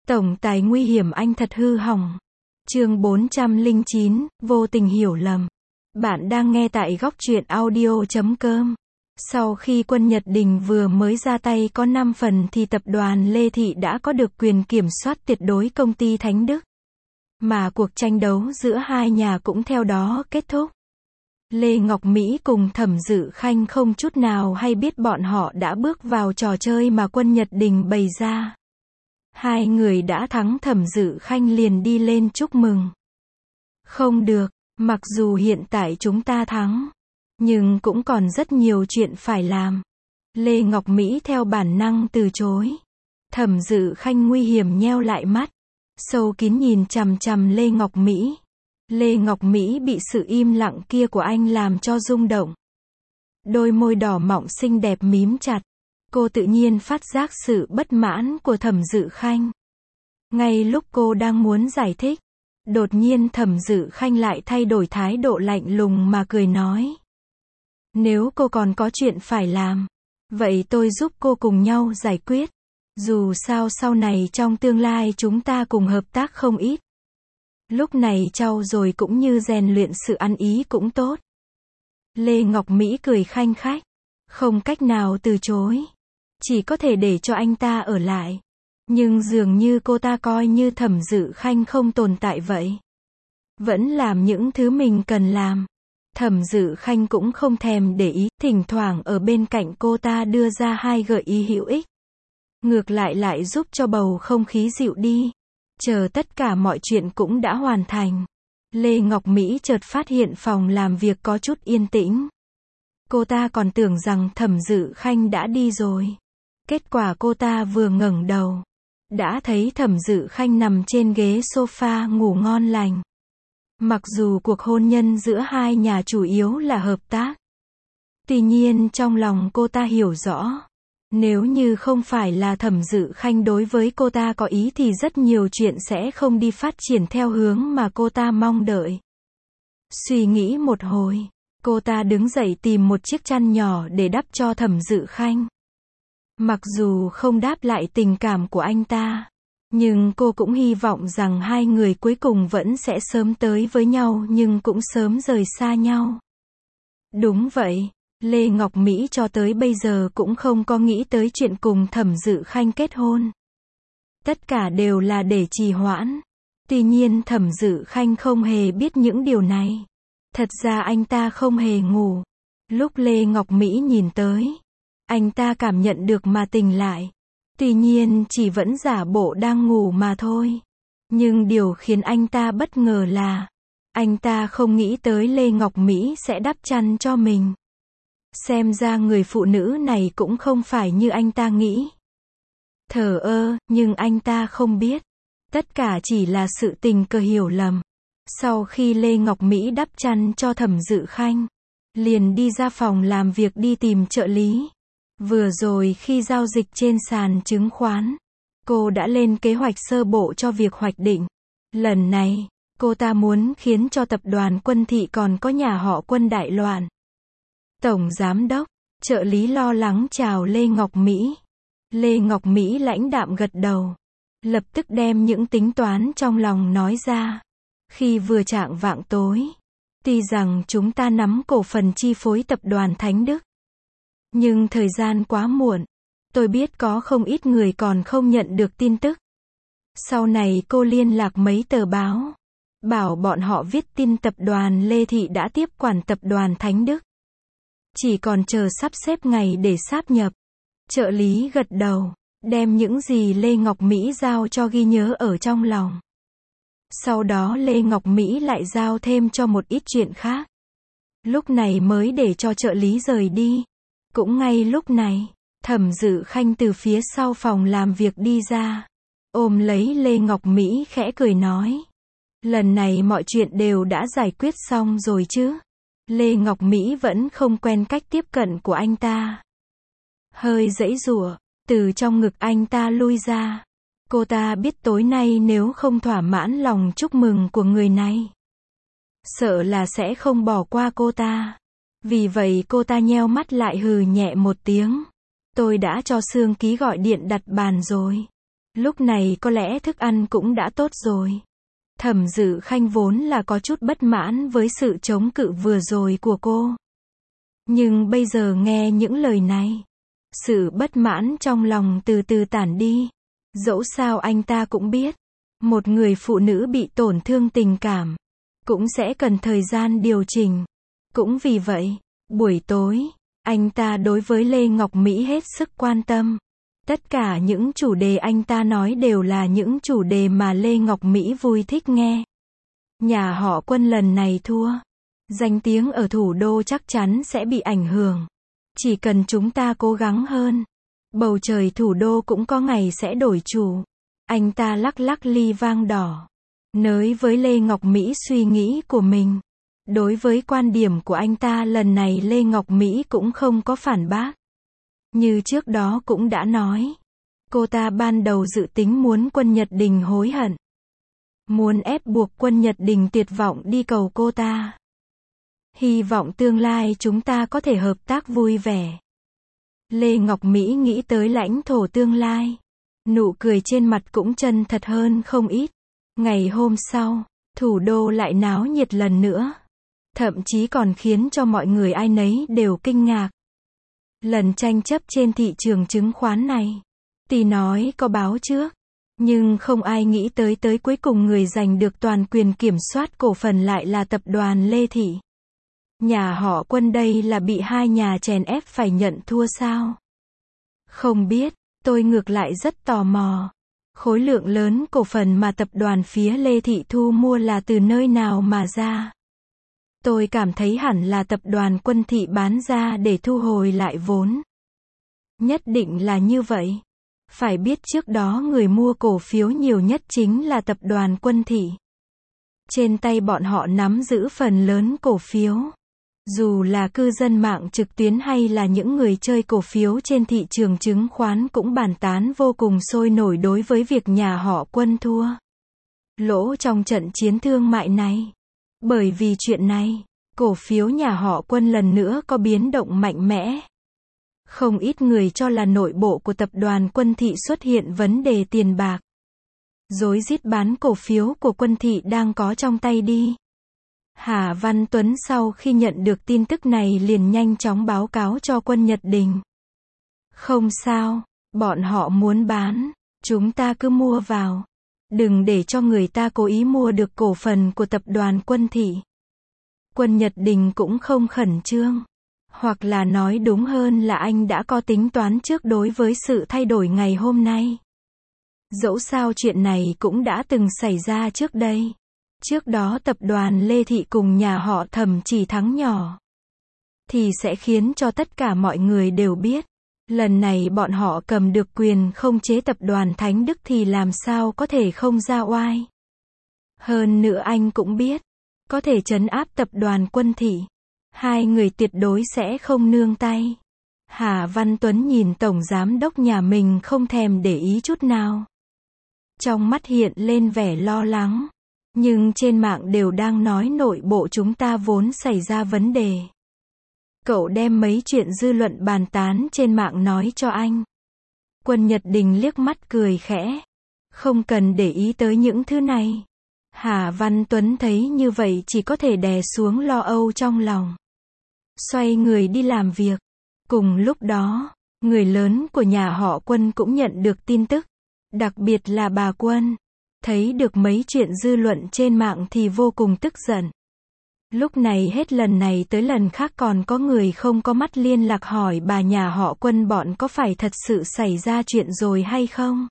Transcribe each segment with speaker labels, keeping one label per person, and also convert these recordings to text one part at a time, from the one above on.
Speaker 1: Tổng tài nguy hiểm anh thật hư hỏng. Chương 409, vô tình hiểu lầm. Bạn đang nghe tại góc truyện audio.com. Sau khi quân Nhật Đình vừa mới ra tay có 5 phần thì tập đoàn Lê Thị đã có được quyền kiểm soát tuyệt đối công ty Thánh Đức. Mà cuộc tranh đấu giữa hai nhà cũng theo đó kết thúc. Lê Ngọc Mỹ cùng Thẩm Dự Khanh không chút nào hay biết bọn họ đã bước vào trò chơi mà quân Nhật Đình bày ra. Hai người đã thắng, Thẩm Dự Khanh liền đi lên chúc mừng. Không được, mặc dù hiện tại chúng ta thắng, nhưng cũng còn rất nhiều chuyện phải làm. Lê Ngọc Mỹ theo bản năng từ chối. Thẩm Dự Khanh nguy hiểm nheo lại mắt, sâu kín nhìn chằm chằm Lê Ngọc Mỹ. Lê Ngọc Mỹ bị sự im lặng kia của anh làm cho rung động. Đôi môi đỏ mọng xinh đẹp mím chặt. Cô tự nhiên phát giác sự bất mãn của Thẩm Dự Khanh. Ngay lúc cô đang muốn giải thích, đột nhiên Thẩm Dự Khanh lại thay đổi thái độ lạnh lùng mà cười nói. Nếu cô còn có chuyện phải làm, vậy tôi giúp cô cùng nhau giải quyết. Dù sao sau này trong tương lai chúng ta cùng hợp tác không ít. Lúc này trau dồi cũng như rèn luyện sự ăn ý cũng tốt. Lê Ngọc Mỹ cười khanh khách, không cách nào từ chối. Chỉ có thể để cho anh ta ở lại. Nhưng dường như cô ta coi như Thẩm Dự Khanh không tồn tại vậy. Vẫn làm những thứ mình cần làm. Thẩm Dự Khanh cũng không thèm để ý, thỉnh thoảng ở bên cạnh cô ta đưa ra hai gợi ý hữu ích. Ngược lại giúp cho bầu không khí dịu đi. Chờ tất cả mọi chuyện cũng đã hoàn thành. Lê Ngọc Mỹ chợt phát hiện phòng làm việc có chút yên tĩnh. Cô ta còn tưởng rằng Thẩm Dự Khanh đã đi rồi. Kết quả cô ta vừa ngẩng đầu, đã thấy Thẩm Dự Khanh nằm trên ghế sofa ngủ ngon lành. Mặc dù cuộc hôn nhân giữa hai nhà chủ yếu là hợp tác, tuy nhiên trong lòng cô ta hiểu rõ, nếu như không phải là Thẩm Dự Khanh đối với cô ta có ý thì rất nhiều chuyện sẽ không đi phát triển theo hướng mà cô ta mong đợi. Suy nghĩ một hồi, cô ta đứng dậy tìm một chiếc chăn nhỏ để đắp cho Thẩm Dự Khanh. Mặc dù không đáp lại tình cảm của anh ta, nhưng cô cũng hy vọng rằng hai người cuối cùng vẫn sẽ sớm tới với nhau nhưng cũng sớm rời xa nhau. Đúng vậy, Lê Ngọc Mỹ cho tới bây giờ cũng không có nghĩ tới chuyện cùng Thẩm Dự Khanh kết hôn. Tất cả đều là để trì hoãn. Tuy nhiên Thẩm Dự Khanh không hề biết những điều này. Thật ra anh ta không hề ngủ. Lúc Lê Ngọc Mỹ nhìn tới, anh ta cảm nhận được mà tỉnh lại. Tuy nhiên chỉ vẫn giả bộ đang ngủ mà thôi. Nhưng điều khiến anh ta bất ngờ là, anh ta không nghĩ tới Lê Ngọc Mỹ sẽ đắp chăn cho mình. Xem ra người phụ nữ này cũng không phải như anh ta nghĩ. Thờ ơ, nhưng anh ta không biết. Tất cả chỉ là sự tình cờ hiểu lầm. Sau khi Lê Ngọc Mỹ đắp chăn cho Thẩm Dự Khanh, liền đi ra phòng làm việc đi tìm trợ lý. Vừa rồi khi giao dịch trên sàn chứng khoán, cô đã lên kế hoạch sơ bộ cho việc hoạch định. Lần này, cô ta muốn khiến cho tập đoàn Quân Thị còn có nhà họ Quân đại loạn. Tổng giám đốc, trợ lý lo lắng chào Lê Ngọc Mỹ. Lê Ngọc Mỹ lãnh đạm gật đầu, lập tức đem những tính toán trong lòng nói ra. Khi vừa chạng vạng tối, tuy rằng chúng ta nắm cổ phần chi phối tập đoàn Thánh Đức, nhưng thời gian quá muộn. Tôi biết có không ít người còn không nhận được tin tức. Sau này cô liên lạc mấy tờ báo, bảo bọn họ viết tin tập đoàn Lê Thị đã tiếp quản tập đoàn Thánh Đức. Chỉ còn chờ sắp xếp ngày để sáp nhập. Trợ lý gật đầu, đem những gì Lê Ngọc Mỹ giao cho ghi nhớ ở trong lòng. Sau đó Lê Ngọc Mỹ lại giao thêm cho một ít chuyện khác. Lúc này mới để cho trợ lý rời đi. Cũng ngay lúc này, Thẩm Dự Khanh từ phía sau phòng làm việc đi ra, ôm lấy Lê Ngọc Mỹ khẽ cười nói. Lần này mọi chuyện đều đã giải quyết xong rồi chứ? Lê Ngọc Mỹ vẫn không quen cách tiếp cận của anh ta. Hơi giãy giụa, từ trong ngực anh ta lui ra. Cô ta biết tối nay nếu không thỏa mãn lòng chúc mừng của người này, sợ là sẽ không bỏ qua cô ta. Vì vậy cô ta nheo mắt lại hừ nhẹ một tiếng. Tôi đã cho Sương Ký gọi điện đặt bàn rồi. Lúc này có lẽ thức ăn cũng đã tốt rồi. Thẩm Dự Khanh vốn là có chút bất mãn với sự chống cự vừa rồi của cô. Nhưng bây giờ nghe những lời này, sự bất mãn trong lòng từ từ tản đi. Dẫu sao anh ta cũng biết, một người phụ nữ bị tổn thương tình cảm, cũng sẽ cần thời gian điều chỉnh. Cũng vì vậy, buổi tối, anh ta đối với Lê Ngọc Mỹ hết sức quan tâm. Tất cả những chủ đề anh ta nói đều là những chủ đề mà Lê Ngọc Mỹ vui thích nghe. Nhà họ Quân lần này thua. Danh tiếng ở thủ đô chắc chắn sẽ bị ảnh hưởng. Chỉ cần chúng ta cố gắng hơn, bầu trời thủ đô cũng có ngày sẽ đổi chủ. Anh ta lắc lắc ly vang đỏ, nói với Lê Ngọc Mỹ suy nghĩ của mình. Đối với quan điểm của anh ta lần này Lê Ngọc Mỹ cũng không có phản bác. Như trước đó cũng đã nói, cô ta ban đầu dự tính muốn Quân Nhật Đình hối hận. Muốn ép buộc Quân Nhật Đình tuyệt vọng đi cầu cô ta. Hy vọng tương lai chúng ta có thể hợp tác vui vẻ. Lê Ngọc Mỹ nghĩ tới lãnh thổ tương lai. Nụ cười trên mặt cũng chân thật hơn không ít. Ngày hôm sau, thủ đô lại náo nhiệt lần nữa. Thậm chí còn khiến cho mọi người ai nấy đều kinh ngạc. Lần tranh chấp trên thị trường chứng khoán này, tuy nói có báo trước, nhưng không ai nghĩ tới cuối cùng người giành được toàn quyền kiểm soát cổ phần lại là tập đoàn Lê Thị. Nhà họ Quân đây là bị hai nhà chèn ép phải nhận thua sao? Không biết, tôi ngược lại rất tò mò. Khối lượng lớn cổ phần mà tập đoàn phía Lê Thị thu mua là từ nơi nào mà ra? Tôi cảm thấy hẳn là tập đoàn Quân Thị bán ra để thu hồi lại vốn. Nhất định là như vậy. Phải biết trước đó người mua cổ phiếu nhiều nhất chính là tập đoàn Quân Thị. Trên tay bọn họ nắm giữ phần lớn cổ phiếu. Dù là cư dân mạng trực tuyến hay là những người chơi cổ phiếu trên thị trường chứng khoán cũng bàn tán vô cùng sôi nổi đối với việc nhà họ Quân thua lỗ trong trận chiến thương mại này. Bởi vì chuyện này, cổ phiếu nhà họ Quân lần nữa có biến động mạnh mẽ. Không ít người cho là nội bộ của tập đoàn Quân Thị xuất hiện vấn đề tiền bạc. Rối rít bán cổ phiếu của Quân Thị đang có trong tay đi. Hà Văn Tuấn sau khi nhận được tin tức này liền nhanh chóng báo cáo cho Quân Nhật Đình. Không sao, bọn họ muốn bán, chúng ta cứ mua vào. Đừng để cho người ta cố ý mua được cổ phần của tập đoàn Quân Thị. Quân Nhật Đình cũng không khẩn trương. Hoặc là nói đúng hơn là anh đã có tính toán trước đối với sự thay đổi ngày hôm nay. Dẫu sao chuyện này cũng đã từng xảy ra trước đây. Trước đó tập đoàn Lê Thị cùng nhà họ Thẩm chỉ thắng nhỏ, thì sẽ khiến cho tất cả mọi người đều biết. Lần này bọn họ cầm được quyền không chế tập đoàn Thánh Đức thì làm sao có thể không ra oai. Hơn nữa anh cũng biết, có thể trấn áp tập đoàn Quân Thị, hai người tuyệt đối sẽ không nương tay. Hà Văn Tuấn nhìn tổng giám đốc nhà mình không thèm để ý chút nào. Trong mắt hiện lên vẻ lo lắng. Nhưng trên mạng đều đang nói nội bộ chúng ta vốn xảy ra vấn đề. Cậu đem mấy chuyện dư luận bàn tán trên mạng nói cho anh. Quân Nhật Đình liếc mắt cười khẽ. Không cần để ý tới những thứ này. Hà Văn Tuấn thấy như vậy chỉ có thể đè xuống lo âu trong lòng. Xoay người đi làm việc. Cùng lúc đó, người lớn của nhà họ Quân cũng nhận được tin tức. Đặc biệt là bà Quân. Thấy được mấy chuyện dư luận trên mạng thì vô cùng tức giận. Lúc này hết lần này tới lần khác còn có người không có mắt liên lạc hỏi bà nhà họ Quân bọn có phải thật sự xảy ra chuyện rồi hay không?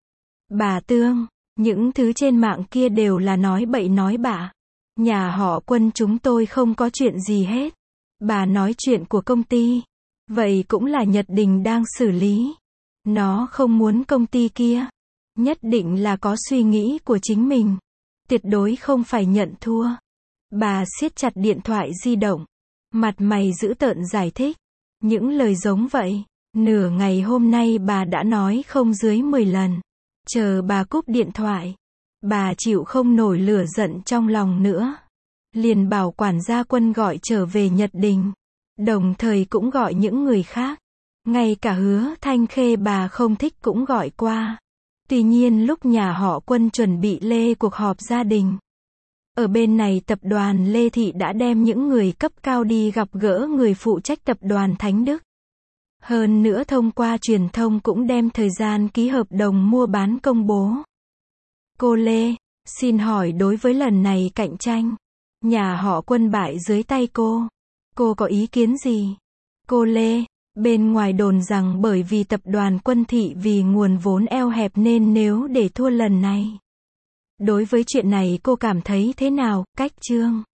Speaker 1: Bà Tương, những thứ trên mạng kia đều là nói bậy nói bạ. Nhà họ Quân chúng tôi không có chuyện gì hết. Bà nói chuyện của công ty. Vậy cũng là Nhật Đình đang xử lý. Nó không muốn công ty kia. Nhất định là có suy nghĩ của chính mình. Tuyệt đối không phải nhận thua. Bà siết chặt điện thoại di động. Mặt mày dữ tợn giải thích. Những lời giống vậy. Nửa ngày hôm nay bà đã nói không dưới 10 lần. Chờ bà cúp điện thoại. Bà chịu không nổi lửa giận trong lòng nữa. Liền bảo quản gia Quân gọi trở về Nhật Đình. Đồng thời cũng gọi những người khác. Ngay cả Hứa Thanh Khê bà không thích cũng gọi qua. Tuy nhiên lúc nhà họ Quân chuẩn bị Lê cuộc họp gia đình, ở bên này tập đoàn Lê Thị đã đem những người cấp cao đi gặp gỡ người phụ trách tập đoàn Thánh Đức. Hơn nữa thông qua truyền thông cũng đem thời gian ký hợp đồng mua bán công bố. Cô Lê, xin hỏi đối với lần này cạnh tranh, nhà họ Quân bại dưới tay cô có ý kiến gì? Cô Lê, bên ngoài đồn rằng bởi vì tập đoàn Quân Thị vì nguồn vốn eo hẹp nên nếu để thua lần này. Đối với chuyện này cô cảm thấy thế nào, Cách Trương?